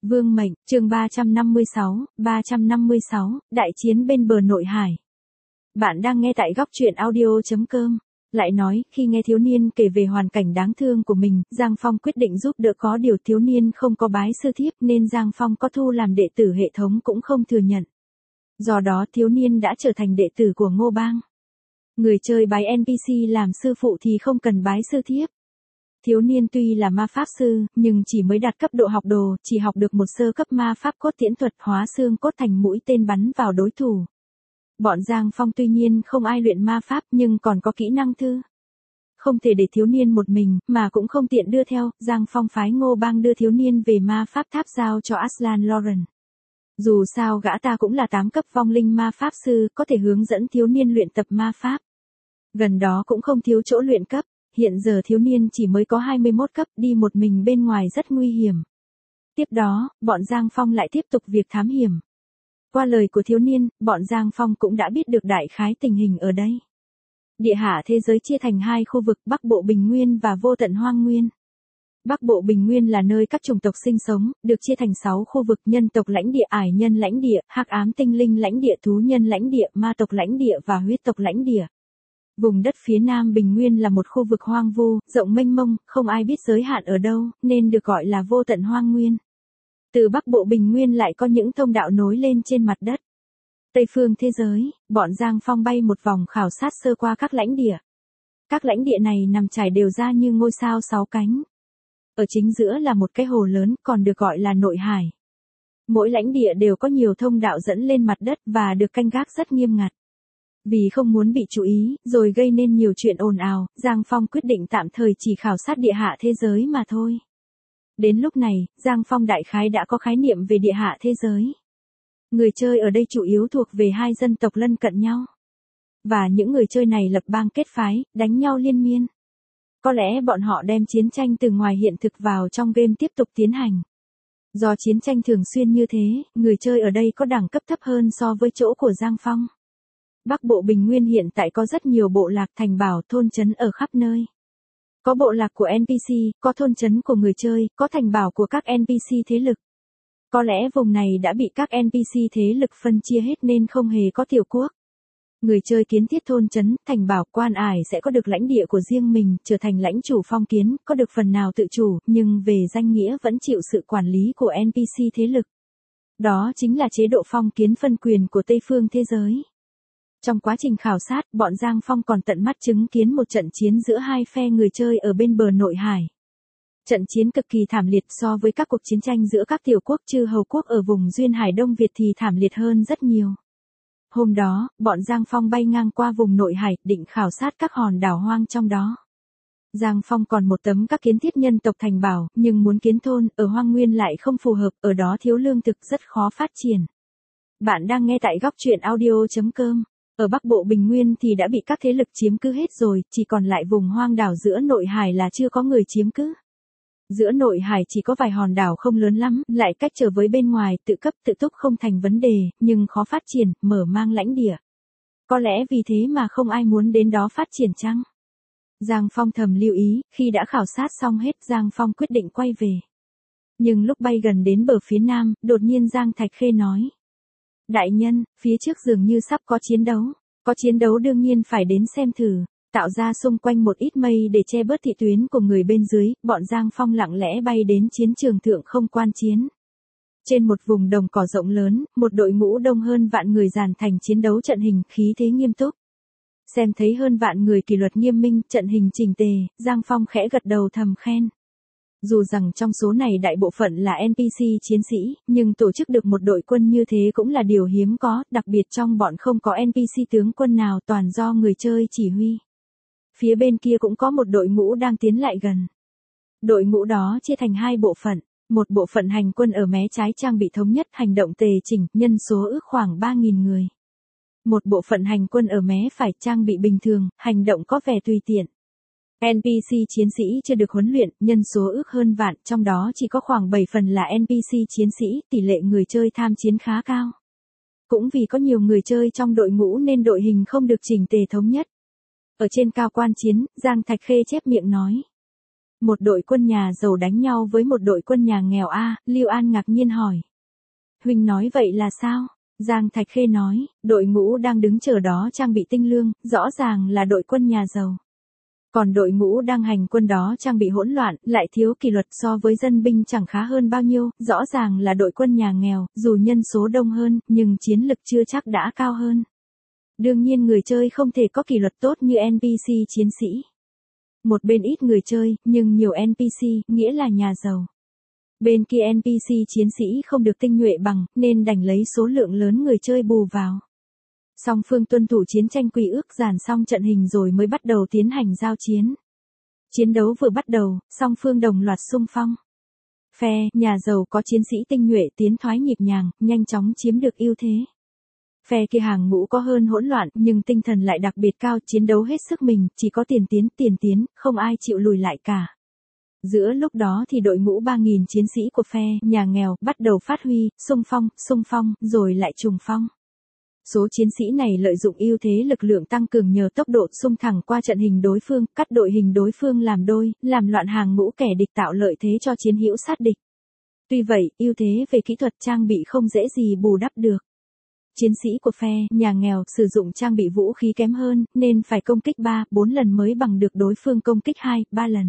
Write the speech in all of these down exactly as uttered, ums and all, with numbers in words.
Vương mệnh, chương ba trăm năm mươi sáu, ba trăm năm mươi sáu, đại chiến bên bờ nội hải. Bạn đang nghe tại góc truyện audio chấm com. Lại nói, khi nghe thiếu niên kể về hoàn cảnh đáng thương của mình, Giang Phong quyết định giúp đỡ, có điều thiếu niên không có bái sư thiếp nên Giang Phong có thu làm đệ tử hệ thống cũng không thừa nhận. Do đó thiếu niên đã trở thành đệ tử của Ngô Bang. Người chơi bái en pê xê làm sư phụ thì không cần bái sư thiếp. Thiếu niên tuy là ma pháp sư, nhưng chỉ mới đạt cấp độ học đồ, chỉ học được một sơ cấp ma pháp cốt tiễn thuật hóa xương cốt thành mũi tên bắn vào đối thủ. Bọn Giang Phong tuy nhiên không ai luyện ma pháp nhưng còn có kỹ năng thư. Không thể để thiếu niên một mình, mà cũng không tiện đưa theo, Giang Phong phái Ngô Bang đưa thiếu niên về ma pháp tháp giao cho Aslan Lauren. Dù sao gã ta cũng là tám cấp vong linh ma pháp sư, có thể hướng dẫn thiếu niên luyện tập ma pháp. Gần đó cũng không thiếu chỗ luyện cấp. Hiện giờ thiếu niên chỉ mới có hai mươi mốt cấp, đi một mình bên ngoài rất nguy hiểm. Tiếp đó, bọn Giang Phong lại tiếp tục việc thám hiểm. Qua lời của thiếu niên, bọn Giang Phong cũng đã biết được đại khái tình hình ở đây. Địa hạ thế giới chia thành hai khu vực, Bắc Bộ Bình Nguyên và Vô Tận Hoang Nguyên. Bắc Bộ Bình Nguyên là nơi các chủng tộc sinh sống, được chia thành sáu khu vực: nhân tộc lãnh địa, ải nhân lãnh địa, hắc ám tinh linh lãnh địa, thú nhân lãnh địa, ma tộc lãnh địa và huyết tộc lãnh địa. Vùng đất phía Nam Bình Nguyên là một khu vực hoang vu, rộng mênh mông, không ai biết giới hạn ở đâu, nên được gọi là Vô Tận Hoang Nguyên. Từ Bắc Bộ Bình Nguyên lại có những thông đạo nối lên trên mặt đất. Tây phương thế giới, bọn Giang Phong bay một vòng khảo sát sơ qua các lãnh địa. Các lãnh địa này nằm trải đều ra như ngôi sao sáu cánh. Ở chính giữa là một cái hồ lớn, còn được gọi là nội hải. Mỗi lãnh địa đều có nhiều thông đạo dẫn lên mặt đất và được canh gác rất nghiêm ngặt. Vì không muốn bị chú ý, rồi gây nên nhiều chuyện ồn ào, Giang Phong quyết định tạm thời chỉ khảo sát địa hạ thế giới mà thôi. Đến lúc này, Giang Phong đại khái đã có khái niệm về địa hạ thế giới. Người chơi ở đây chủ yếu thuộc về hai dân tộc lân cận nhau. Và những người chơi này lập bang kết phái, đánh nhau liên miên. Có lẽ bọn họ đem chiến tranh từ ngoài hiện thực vào trong game tiếp tục tiến hành. Do chiến tranh thường xuyên như thế, người chơi ở đây có đẳng cấp thấp hơn so với chỗ của Giang Phong. Bắc Bộ Bình Nguyên hiện tại có rất nhiều bộ lạc, thành bảo, thôn trấn ở khắp nơi. Có bộ lạc của en pê xê, có thôn trấn của người chơi, có thành bảo của các en pê xê thế lực. Có lẽ vùng này đã bị các en pê xê thế lực phân chia hết nên không hề có tiểu quốc. Người chơi kiến thiết thôn trấn, thành bảo, quan ải sẽ có được lãnh địa của riêng mình, trở thành lãnh chủ phong kiến, có được phần nào tự chủ, nhưng về danh nghĩa vẫn chịu sự quản lý của en pê xê thế lực. Đó chính là chế độ phong kiến phân quyền của Tây phương thế giới. Trong quá trình khảo sát, bọn Giang Phong còn tận mắt chứng kiến một trận chiến giữa hai phe người chơi ở bên bờ nội hải. Trận chiến cực kỳ thảm liệt, so với các cuộc chiến tranh giữa các tiểu quốc chư hầu quốc ở vùng duyên hải Đông Việt thì thảm liệt hơn rất nhiều. Hôm đó, bọn Giang Phong bay ngang qua vùng nội hải, định khảo sát các hòn đảo hoang trong đó. Giang Phong còn một tấm các kiến thiết nhân tộc thành bảo, nhưng muốn kiến thôn ở hoang nguyên lại không phù hợp, ở đó thiếu lương thực rất khó phát triển. Bạn đang nghe tại góc truyện audio chấm com. Ở Bắc Bộ Bình Nguyên thì đã bị các thế lực chiếm cứ hết rồi, chỉ còn lại vùng hoang đảo giữa nội hải là chưa có người chiếm cứ. Giữa nội hải chỉ có vài hòn đảo không lớn lắm, lại cách trở với bên ngoài, tự cấp tự túc không thành vấn đề, nhưng khó phát triển, mở mang lãnh địa. Có lẽ vì thế mà không ai muốn đến đó phát triển chăng? Giang Phong thầm lưu ý, khi đã khảo sát xong hết, Giang Phong quyết định quay về. Nhưng lúc bay gần đến bờ phía nam, đột nhiên Giang Thạch Khê nói. Đại nhân, phía trước dường như sắp có chiến đấu. Có chiến đấu đương nhiên phải đến xem thử. Tạo ra xung quanh một ít mây để che bớt thị tuyến của người bên dưới, bọn Giang Phong lặng lẽ bay đến chiến trường thượng không quan chiến. Trên một vùng đồng cỏ rộng lớn, một đội ngũ đông hơn vạn người dàn thành chiến đấu trận hình, khí thế nghiêm túc. Xem thấy hơn vạn người kỷ luật nghiêm minh, trận hình chỉnh tề, Giang Phong khẽ gật đầu thầm khen. Dù rằng trong số này đại bộ phận là en pê xê chiến sĩ, nhưng tổ chức được một đội quân như thế cũng là điều hiếm có, đặc biệt trong bọn không có en pê xê tướng quân nào, toàn do người chơi chỉ huy. Phía bên kia cũng có một đội ngũ đang tiến lại gần. Đội ngũ đó chia thành hai bộ phận, một bộ phận hành quân ở mé trái trang bị thống nhất, hành động tề chỉnh, nhân số ước khoảng ba nghìn người. Một bộ phận hành quân ở mé phải trang bị bình thường, hành động có vẻ tùy tiện. en pê xê chiến sĩ chưa được huấn luyện, nhân số ước hơn vạn, trong đó chỉ có khoảng bảy phần là en pê xê chiến sĩ, tỷ lệ người chơi tham chiến khá cao. Cũng vì có nhiều người chơi trong đội ngũ nên đội hình không được chỉnh tề thống nhất. Ở trên cao quan chiến, Giang Thạch Khê chép miệng nói. Một đội quân nhà giàu đánh nhau với một đội quân nhà nghèo a, Lưu An ngạc nhiên hỏi. Huynh nói vậy là sao? Giang Thạch Khê nói, đội ngũ đang đứng chờ đó trang bị tinh lương, rõ ràng là đội quân nhà giàu. Còn đội ngũ đang hành quân đó trang bị hỗn loạn, lại thiếu kỷ luật so với dân binh chẳng khá hơn bao nhiêu, rõ ràng là đội quân nhà nghèo, dù nhân số đông hơn, nhưng chiến lực chưa chắc đã cao hơn. Đương nhiên người chơi không thể có kỷ luật tốt như en pê xê chiến sĩ. Một bên ít người chơi, nhưng nhiều en pê xê, nghĩa là nhà giàu. Bên kia en pê xê chiến sĩ không được tinh nhuệ bằng, nên đành lấy số lượng lớn người chơi bù vào. Song phương tuân thủ chiến tranh quy ước dàn xong trận hình rồi mới bắt đầu tiến hành giao chiến. Chiến đấu vừa bắt đầu, song phương đồng loạt xung phong. Phe, nhà giàu có chiến sĩ tinh nhuệ tiến thoái nhịp nhàng, nhanh chóng chiếm được ưu thế. Phe kia hàng ngũ có hơn hỗn loạn, nhưng tinh thần lại đặc biệt cao, chiến đấu hết sức mình, chỉ có tiền tiến, tiền tiến, không ai chịu lùi lại cả. Giữa lúc đó thì đội ngũ ba nghìn chiến sĩ của phe, nhà nghèo, bắt đầu phát huy, xung phong, xung phong, rồi lại trùng phong. Số chiến sĩ này lợi dụng ưu thế lực lượng tăng cường nhờ tốc độ xung thẳng qua trận hình đối phương, cắt đội hình đối phương làm đôi, làm loạn hàng ngũ kẻ địch tạo lợi thế cho chiến hữu sát địch. Tuy vậy, ưu thế về kỹ thuật trang bị không dễ gì bù đắp được. Chiến sĩ của phe, nhà nghèo sử dụng trang bị vũ khí kém hơn, nên phải công kích ba, bốn lần mới bằng được đối phương công kích hai, ba lần.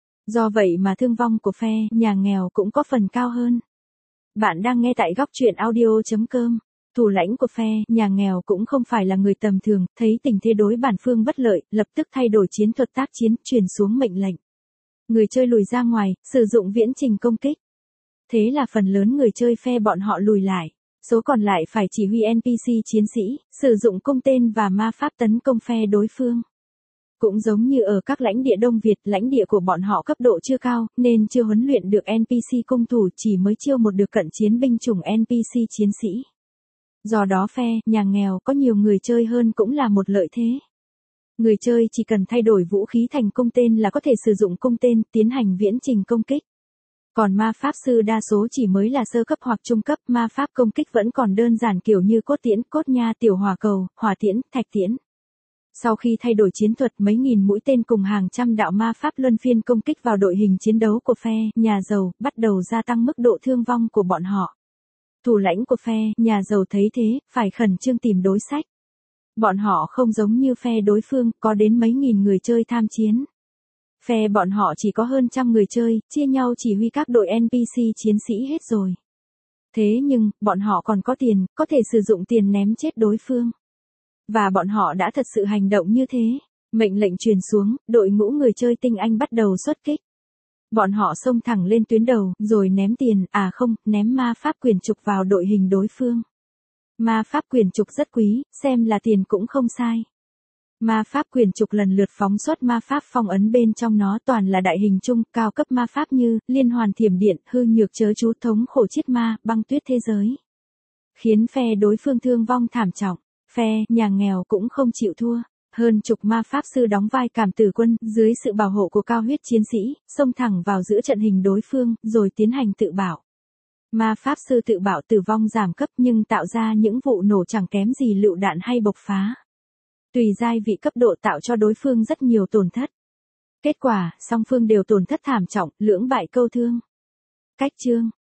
Do vậy mà thương vong của phe, nhà nghèo cũng có phần cao hơn. Bạn đang nghe tại góc truyện audio chấm com. Thủ lãnh của phe, nhà nghèo cũng không phải là người tầm thường, thấy tình thế đối bản phương bất lợi, lập tức thay đổi chiến thuật tác chiến, truyền xuống mệnh lệnh. Người chơi lùi ra ngoài, sử dụng viễn trình công kích. Thế là phần lớn người chơi phe bọn họ lùi lại. Số còn lại phải chỉ huy en pê xê chiến sĩ, sử dụng cung tên và ma pháp tấn công phe đối phương. Cũng giống như ở các lãnh địa Đông Việt, lãnh địa của bọn họ cấp độ chưa cao, nên chưa huấn luyện được en pê xê cung thủ, chỉ mới chiêu một được cận chiến binh chủng en pê xê chiến sĩ. Do đó phe, nhà nghèo có nhiều người chơi hơn cũng là một lợi thế. Người chơi chỉ cần thay đổi vũ khí thành cung tên là có thể sử dụng cung tên, tiến hành viễn trình công kích. Còn ma pháp sư đa số chỉ mới là sơ cấp hoặc trung cấp, ma pháp công kích vẫn còn đơn giản kiểu như cốt tiễn, cốt nha, tiểu hỏa cầu, hỏa tiễn, thạch tiễn. Sau khi thay đổi chiến thuật, mấy nghìn mũi tên cùng hàng trăm đạo ma pháp luân phiên công kích vào đội hình chiến đấu của phe, nhà giàu, bắt đầu gia tăng mức độ thương vong của bọn họ. Thủ lãnh của phe, nhà giàu thấy thế, phải khẩn trương tìm đối sách. Bọn họ không giống như phe đối phương, có đến mấy nghìn người chơi tham chiến. Phe bọn họ chỉ có hơn trăm người chơi, chia nhau chỉ huy các đội en pê xê chiến sĩ hết rồi. Thế nhưng, bọn họ còn có tiền, có thể sử dụng tiền ném chết đối phương. Và bọn họ đã thật sự hành động như thế. Mệnh lệnh truyền xuống, đội ngũ người chơi tinh anh bắt đầu xuất kích. Bọn họ xông thẳng lên tuyến đầu, rồi ném tiền, à không, ném ma pháp quyền trục vào đội hình đối phương. Ma pháp quyền trục rất quý, xem là tiền cũng không sai. Ma pháp quyền trục lần lượt phóng xuất ma pháp phong ấn bên trong nó toàn là đại hình trung, cao cấp ma pháp như, liên hoàn thiểm điện, hư nhược chớ chú, thống khổ chiết ma, băng tuyết thế giới. Khiến phe đối phương thương vong thảm trọng, phe, nhà nghèo cũng không chịu thua. Hơn chục ma pháp sư đóng vai cảm tử quân, dưới sự bảo hộ của cao huyết chiến sĩ, xông thẳng vào giữa trận hình đối phương, rồi tiến hành tự bảo. Ma pháp sư tự bảo tử vong giảm cấp nhưng tạo ra những vụ nổ chẳng kém gì lựu đạn hay bộc phá. Tùy giai vị cấp độ tạo cho đối phương rất nhiều tổn thất. Kết quả, song phương đều tổn thất thảm trọng, lưỡng bại câu thương. Cách chương